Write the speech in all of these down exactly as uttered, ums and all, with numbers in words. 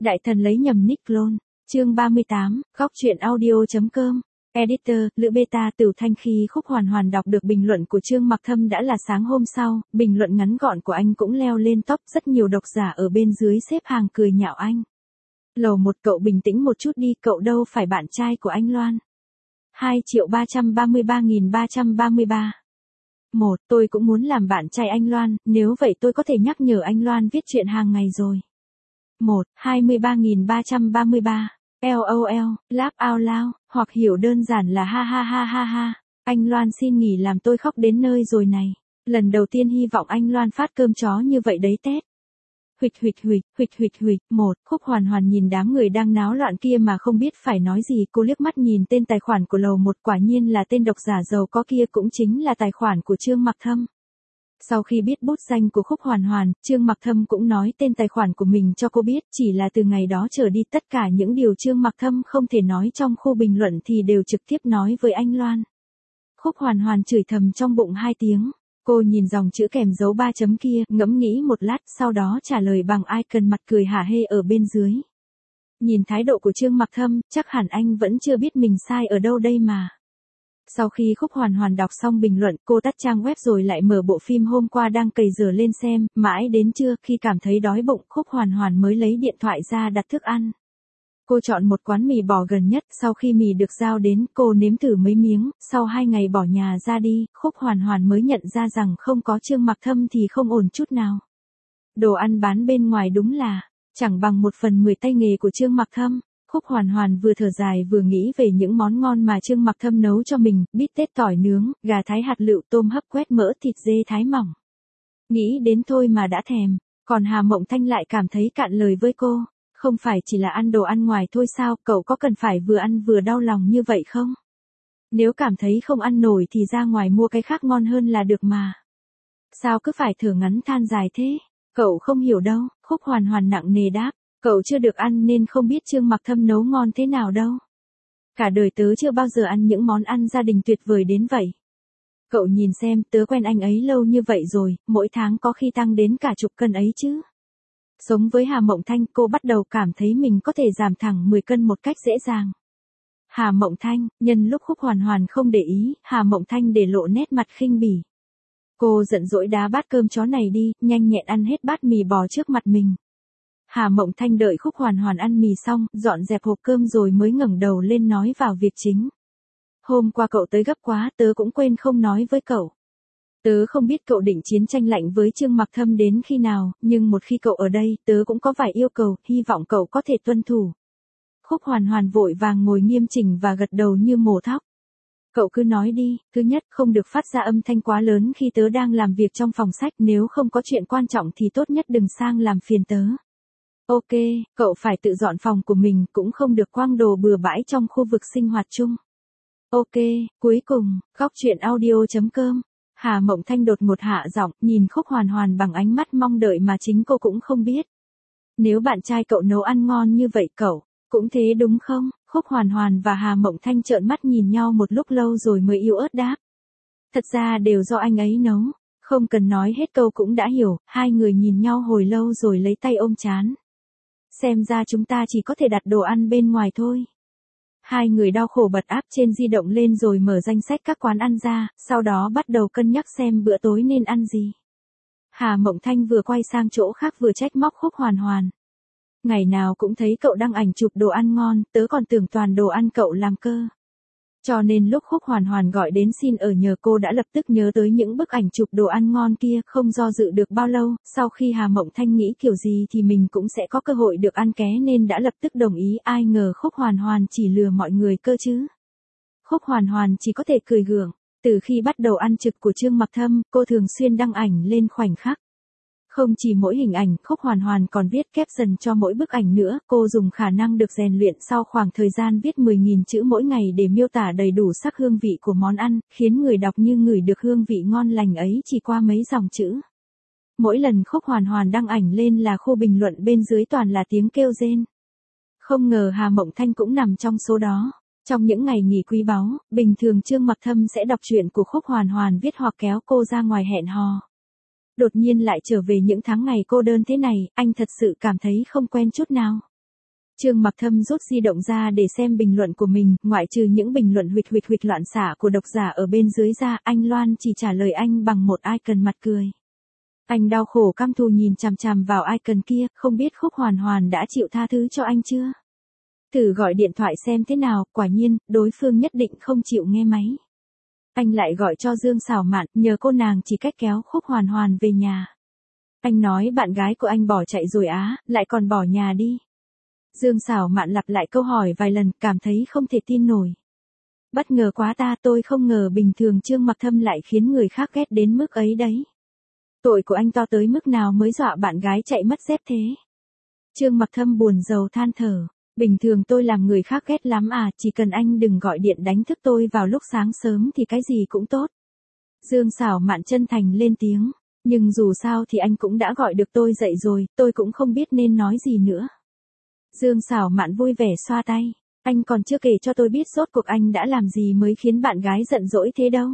Đại thần lấy nhầm nick clone. Chương ba mươi tám, góc truyện audio.com. Editor, Lữ Beta Tửu Thanh. Khi Khúc Hoàn Hoàn đọc được bình luận của Trương Mặc Thâm đã là sáng hôm sau, bình luận ngắn gọn của anh cũng leo lên top, rất nhiều độc giả ở bên dưới xếp hàng cười nhạo anh. Lầu một, cậu bình tĩnh một chút đi, cậu đâu phải bạn trai của anh Loan. hai triệu ba trăm ba mươi ba nghìn ba trăm ba mươi ba. một. Tôi cũng muốn làm bạn trai anh Loan, nếu vậy tôi có thể nhắc nhở anh Loan viết chuyện hàng ngày rồi. một. hai mươi ba nghìn ba trăm ba mươi ba. LOL, laugh out loud, hoặc hiểu đơn giản là ha ha ha ha ha. Anh Loan xin nghỉ làm tôi khóc đến nơi rồi này. Lần đầu tiên hy vọng anh Loan phát cơm chó như vậy đấy Tết. Huỵch huỵch huỵch, huỵch huỵch huỵch. Một. Khúc Hoàn Hoàn nhìn đám người đang náo loạn kia mà không biết phải nói gì, cô liếc mắt nhìn tên tài khoản của lầu một, quả nhiên là tên độc giả giàu có kia, cũng chính là tài khoản của Trương Mặc Thâm. Sau khi biết bút danh của Khúc Hoàn Hoàn, Trương Mặc Thâm cũng nói tên tài khoản của mình cho cô biết, chỉ là từ ngày đó trở đi tất cả những điều Trương Mặc Thâm không thể nói trong khu bình luận thì đều trực tiếp nói với anh Loan. Khúc Hoàn Hoàn chửi thầm trong bụng hai tiếng. Cô nhìn dòng chữ kèm dấu ba chấm kia, ngẫm nghĩ một lát, sau đó trả lời bằng icon mặt cười hả hê ở bên dưới. Nhìn thái độ của Trương Mặc Thâm, chắc hẳn anh vẫn chưa biết mình sai ở đâu đây mà. Sau khi Khúc Hoàn Hoàn đọc xong bình luận, cô tắt trang web rồi lại mở bộ phim hôm qua đang cày giờ lên xem, mãi đến trưa khi cảm thấy đói bụng, Khúc Hoàn Hoàn mới lấy điện thoại ra đặt thức ăn. Cô chọn một quán mì bò gần nhất, sau khi mì được giao đến, cô nếm thử mấy miếng, sau hai ngày bỏ nhà ra đi, Khúc Hoàn Hoàn mới nhận ra rằng không có Trương Mặc Thâm thì không ổn chút nào. Đồ ăn bán bên ngoài đúng là chẳng bằng một phần mười tay nghề của Trương Mặc Thâm. Khúc Hoàn Hoàn vừa thở dài vừa nghĩ về những món ngon mà Trương Mặc Thâm nấu cho mình, bít tết tỏi nướng, gà thái hạt lựu, tôm hấp quét mỡ, thịt dê thái mỏng. Nghĩ đến thôi mà đã thèm, còn Hà Mộng Thanh lại cảm thấy cạn lời với cô. Không phải chỉ là ăn đồ ăn ngoài thôi sao, cậu có cần phải vừa ăn vừa đau lòng như vậy không? Nếu cảm thấy không ăn nổi thì ra ngoài mua cái khác ngon hơn là được mà. Sao cứ phải thở ngắn than dài thế? Cậu không hiểu đâu. Khúc Hoàn Hoàn nặng nề đáp. Cậu chưa được ăn nên không biết Trương Mặc Thâm nấu ngon thế nào đâu. Cả đời tớ chưa bao giờ ăn những món ăn gia đình tuyệt vời đến vậy. Cậu nhìn xem, tớ quen anh ấy lâu như vậy rồi, mỗi tháng có khi tăng đến cả chục cân ấy chứ. Sống với Hà Mộng Thanh, cô bắt đầu cảm thấy mình có thể giảm thẳng mười cân một cách dễ dàng. Hà Mộng Thanh, nhân lúc Khúc Hoàn Hoàn không để ý, Hà Mộng Thanh để lộ nét mặt khinh bỉ. Cô giận dỗi đá bát cơm chó này đi, nhanh nhẹn ăn hết bát mì bò trước mặt mình. Hà Mộng Thanh đợi Khúc Hoàn Hoàn ăn mì xong, dọn dẹp hộp cơm rồi mới ngẩng đầu lên nói vào việc chính. Hôm qua cậu tới gấp quá, tớ cũng quên không nói với cậu. Tớ không biết cậu định chiến tranh lạnh với Trương Mặc Thâm đến khi nào, nhưng một khi cậu ở đây, tớ cũng có vài yêu cầu, hy vọng cậu có thể tuân thủ. Khúc Hoàn Hoàn vội vàng ngồi nghiêm chỉnh và gật đầu như mổ thóc. Cậu cứ nói đi. Thứ nhất, không được phát ra âm thanh quá lớn khi tớ đang làm việc trong phòng sách, nếu không có chuyện quan trọng thì tốt nhất đừng sang làm phiền tớ. Ok, cậu phải tự dọn phòng của mình, cũng không được quăng đồ bừa bãi trong khu vực sinh hoạt chung. Ok, cuối cùng, góc truyện audio.com. Hà Mộng Thanh đột ngột hạ giọng, nhìn Khúc Hoàn Hoàn bằng ánh mắt mong đợi mà chính cô cũng không biết. Nếu bạn trai cậu nấu ăn ngon như vậy cậu, cũng thế đúng không? Khúc Hoàn Hoàn và Hà Mộng Thanh trợn mắt nhìn nhau một lúc lâu rồi mới yếu ớt đáp. Thật ra đều do anh ấy nấu, không cần nói hết câu cũng đã hiểu, hai người nhìn nhau hồi lâu rồi lấy tay ôm trán. Xem ra chúng ta chỉ có thể đặt đồ ăn bên ngoài thôi. Hai người đau khổ bật app trên di động lên rồi mở danh sách các quán ăn ra, sau đó bắt đầu cân nhắc xem bữa tối nên ăn gì. Hà Mộng Thanh vừa quay sang chỗ khác vừa trách móc Khúc Hoàn Hoàn. Ngày nào cũng thấy cậu đăng ảnh chụp đồ ăn ngon, tớ còn tưởng toàn đồ ăn cậu làm cơ. Cho nên lúc Khúc Hoàn Hoàn gọi đến xin ở nhờ, cô đã lập tức nhớ tới những bức ảnh chụp đồ ăn ngon kia, không do dự được bao lâu, sau khi Hà Mộng Thanh nghĩ kiểu gì thì mình cũng sẽ có cơ hội được ăn ké nên đã lập tức đồng ý, ai ngờ Khúc Hoàn Hoàn chỉ lừa mọi người cơ chứ. Khúc Hoàn Hoàn chỉ có thể cười gượng, từ khi bắt đầu ăn trực của Trương Mặc Thâm, cô thường xuyên đăng ảnh lên khoảnh khắc. Không chỉ mỗi hình ảnh, Khúc Hoàn Hoàn còn viết caption cho mỗi bức ảnh nữa, cô dùng khả năng được rèn luyện sau khoảng thời gian viết mười nghìn chữ mỗi ngày để miêu tả đầy đủ sắc hương vị của món ăn, khiến người đọc như ngửi được hương vị ngon lành ấy chỉ qua mấy dòng chữ. Mỗi lần Khúc Hoàn Hoàn đăng ảnh lên là khu bình luận bên dưới toàn là tiếng kêu rên. Không ngờ Hà Mộng Thanh cũng nằm trong số đó. Trong những ngày nghỉ quý báu, bình thường Trương Mặc Thâm sẽ đọc truyện của Khúc Hoàn Hoàn viết hoặc kéo cô ra ngoài hẹn hò. Đột nhiên lại trở về những tháng ngày cô đơn thế này, anh thật sự cảm thấy không quen chút nào. Trương Mặc Thâm rút di động ra để xem bình luận của mình, ngoại trừ những bình luận huỵch huỵch huỵch loạn xạ của độc giả ở bên dưới ra, anh Loan chỉ trả lời anh bằng một icon mặt cười. Anh đau khổ căm thù nhìn chằm chằm vào icon kia, không biết Khúc Hoàn Hoàn đã chịu tha thứ cho anh chưa? Thử gọi điện thoại xem thế nào, quả nhiên, đối phương nhất định không chịu nghe máy. Anh lại gọi cho Dương Sảo Mạn, nhờ cô nàng chỉ cách kéo Khúc Hoàn Hoàn về nhà. Anh nói bạn gái của anh bỏ chạy rồi á, lại còn bỏ nhà đi. Dương Sảo Mạn lặp lại câu hỏi vài lần, cảm thấy không thể tin nổi. Bất ngờ quá ta, tôi không ngờ bình thường Trương Mặc Thâm lại khiến người khác ghét đến mức ấy đấy. Tội của anh to tới mức nào mới dọa bạn gái chạy mất dép thế? Trương Mặc Thâm buồn rầu than thở. Bình thường tôi làm người khác ghét lắm à, chỉ cần anh đừng gọi điện đánh thức tôi vào lúc sáng sớm thì cái gì cũng tốt. Dương Sảo Mạn chân thành lên tiếng. Nhưng dù sao thì anh cũng đã gọi được tôi dậy rồi, tôi cũng không biết nên nói gì nữa. Dương Sảo Mạn vui vẻ xoa tay. Anh còn chưa kể cho tôi biết rốt cuộc anh đã làm gì mới khiến bạn gái giận dỗi thế đâu.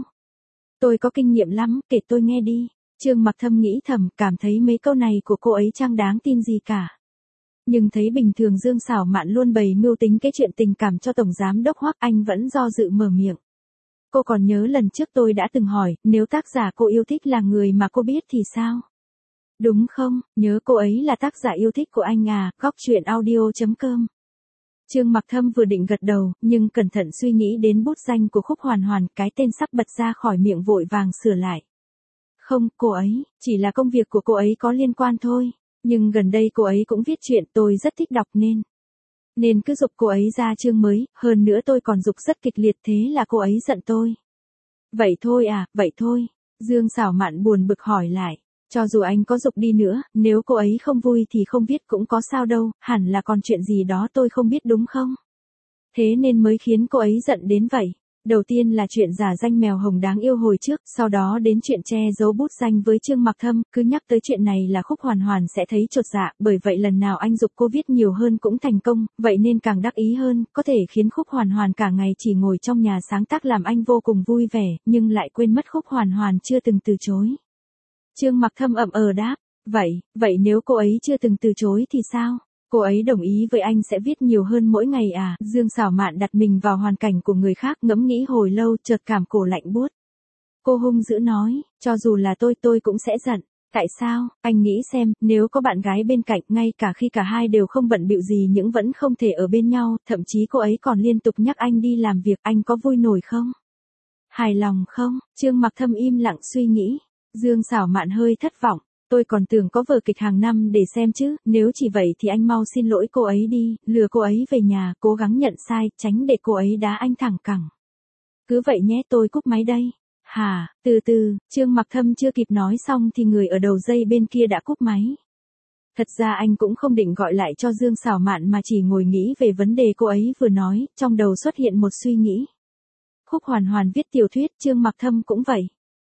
Tôi có kinh nghiệm lắm, kể tôi nghe đi. Trương Mặc Thâm nghĩ thầm, cảm thấy mấy câu này của cô ấy chẳng đáng tin gì cả. Nhưng thấy bình thường Dương Sảo Mạn luôn bày mưu tính cái chuyện tình cảm cho Tổng Giám Đốc Hoắc, anh vẫn do dự mở miệng. Cô còn nhớ lần trước tôi đã từng hỏi, nếu tác giả cô yêu thích là người mà cô biết thì sao? Đúng không, nhớ cô ấy là tác giả yêu thích của anh à, góc truyện audio chấm com. Trương Mặc Thâm vừa định gật đầu, nhưng cẩn thận suy nghĩ đến bút danh của Khúc Hoàn Hoàn, cái tên sắp bật ra khỏi miệng vội vàng sửa lại. Không, cô ấy, chỉ là công việc của cô ấy có liên quan thôi. Nhưng gần đây cô ấy cũng viết chuyện, tôi rất thích đọc nên. Nên cứ giục cô ấy ra chương mới, hơn nữa tôi còn giục rất kịch liệt, thế là cô ấy giận tôi. Vậy thôi à, vậy thôi. Dương Sảo Mạn buồn bực hỏi lại. Cho dù anh có giục đi nữa, nếu cô ấy không vui thì không viết cũng có sao đâu, hẳn là còn chuyện gì đó tôi không biết đúng không? Thế nên mới khiến cô ấy giận đến vậy. Đầu tiên là chuyện giả danh mèo hồng đáng yêu hồi trước, sau đó đến chuyện che giấu bút danh với Trương Mặc Thâm, cứ nhắc tới chuyện này là Khúc Hoàn Hoàn sẽ thấy chột dạ, bởi vậy lần nào anh giục cô viết nhiều hơn cũng thành công, vậy nên càng đắc ý hơn, có thể khiến Khúc Hoàn Hoàn cả ngày chỉ ngồi trong nhà sáng tác làm anh vô cùng vui vẻ, nhưng lại quên mất Khúc Hoàn Hoàn chưa từng từ chối. Trương Mặc Thâm ậm ờ đáp, vậy, vậy nếu cô ấy chưa từng từ chối thì sao? Cô ấy đồng ý với anh sẽ viết nhiều hơn mỗi ngày à? Dương Sảo Mạn đặt mình vào hoàn cảnh của người khác, ngẫm nghĩ hồi lâu, chợt cảm cổ lạnh buốt. Cô hung dữ nói, cho dù là tôi tôi cũng sẽ giận. Tại sao? Anh nghĩ xem, nếu có bạn gái bên cạnh, ngay cả khi cả hai đều không bận bịu gì nhưng vẫn không thể ở bên nhau, thậm chí cô ấy còn liên tục nhắc anh đi làm việc, anh có vui nổi không? Hài lòng không? Trương Mặc Thâm im lặng suy nghĩ. Dương Sảo Mạn hơi thất vọng. Tôi còn tưởng có vở kịch hàng năm để xem chứ, nếu chỉ vậy thì anh mau xin lỗi cô ấy đi, lừa cô ấy về nhà, cố gắng nhận sai, tránh để cô ấy đá anh thẳng cẳng. Cứ vậy nhé, tôi cúp máy đây. Hả, từ từ, Trương Mặc Thâm chưa kịp nói xong thì người ở đầu dây bên kia đã cúp máy. Thật ra anh cũng không định gọi lại cho Dương Sảo Mạn mà chỉ ngồi nghĩ về vấn đề cô ấy vừa nói, trong đầu xuất hiện một suy nghĩ. Khúc Hoàn Hoàn viết tiểu thuyết, Trương Mặc Thâm cũng vậy.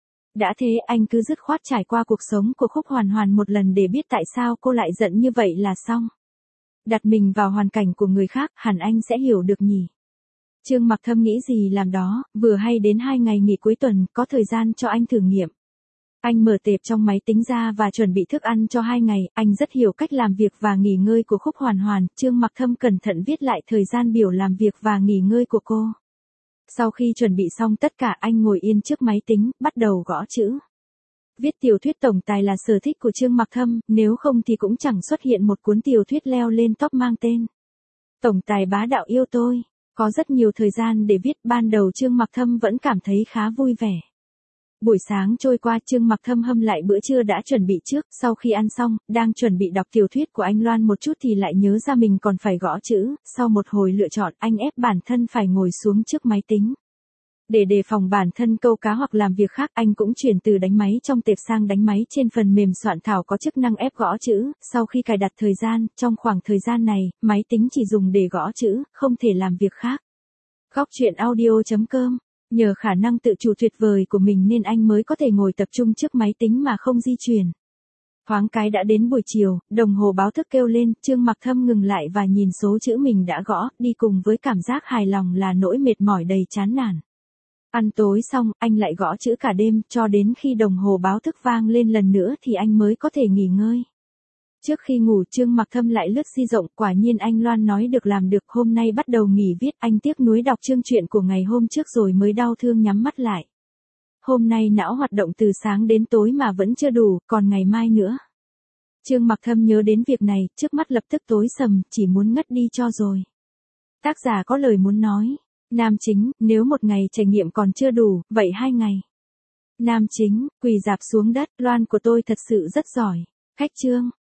Đã thế anh cứ dứt khoát trải qua cuộc sống của Khúc Hoàn Hoàn một lần để biết tại sao cô lại giận như vậy là xong. Đặt mình vào hoàn cảnh của người khác, hẳn anh sẽ hiểu được nhỉ. Trương Mặc Thâm nghĩ gì làm đó, vừa hay đến hai ngày nghỉ cuối tuần, có thời gian cho anh thử nghiệm. Anh mở tệp trong máy tính ra và chuẩn bị thức ăn cho hai ngày, anh rất hiểu cách làm việc và nghỉ ngơi của Khúc Hoàn Hoàn, Trương Mặc Thâm cẩn thận viết lại thời gian biểu làm việc và nghỉ ngơi của cô. Sau khi chuẩn bị xong tất cả anh ngồi yên trước máy tính, bắt đầu gõ chữ. Viết tiểu thuyết tổng tài là sở thích của Trương Mặc Thâm, nếu không thì cũng chẳng xuất hiện một cuốn tiểu thuyết leo lên top mang tên Tổng tài bá đạo yêu tôi. Có rất nhiều thời gian để viết, ban đầu Trương Mặc Thâm vẫn cảm thấy khá vui vẻ. Buổi sáng trôi qua, Trương Mặc Thâm hâm lại bữa trưa đã chuẩn bị trước, sau khi ăn xong, đang chuẩn bị đọc tiểu thuyết của anh Loan một chút thì lại nhớ ra mình còn phải gõ chữ, sau một hồi lựa chọn, anh ép bản thân phải ngồi xuống trước máy tính. Để đề phòng bản thân câu cá hoặc làm việc khác, anh cũng chuyển từ đánh máy trong tệp sang đánh máy trên phần mềm soạn thảo có chức năng ép gõ chữ, sau khi cài đặt thời gian, trong khoảng thời gian này, máy tính chỉ dùng để gõ chữ, không thể làm việc khác. Góc truyện audio chấm com. Nhờ khả năng tự chủ tuyệt vời của mình nên anh mới có thể ngồi tập trung trước máy tính mà không di chuyển. Thoáng cái đã đến buổi chiều, đồng hồ báo thức kêu lên, Trương Mặc Thâm ngừng lại và nhìn số chữ mình đã gõ, đi cùng với cảm giác hài lòng là nỗi mệt mỏi đầy chán nản. Ăn tối xong, anh lại gõ chữ cả đêm, cho đến khi đồng hồ báo thức vang lên lần nữa thì anh mới có thể nghỉ ngơi. Trước khi ngủ Trương Mặc Thâm lại lướt di rộng, quả nhiên anh Loan nói được làm được, hôm nay bắt đầu nghỉ viết, anh tiếc nuối đọc chương truyện của ngày hôm trước rồi mới đau thương nhắm mắt lại. Hôm nay não hoạt động từ sáng đến tối mà vẫn chưa đủ, còn ngày mai nữa. Trương Mặc Thâm nhớ đến việc này, trước mắt lập tức tối sầm, chỉ muốn ngất đi cho rồi. Tác giả có lời muốn nói. Nam chính, nếu một ngày trải nghiệm còn chưa đủ, vậy hai ngày. Nam chính, quỳ rạp xuống đất, Loan của tôi thật sự rất giỏi. Khách Trương,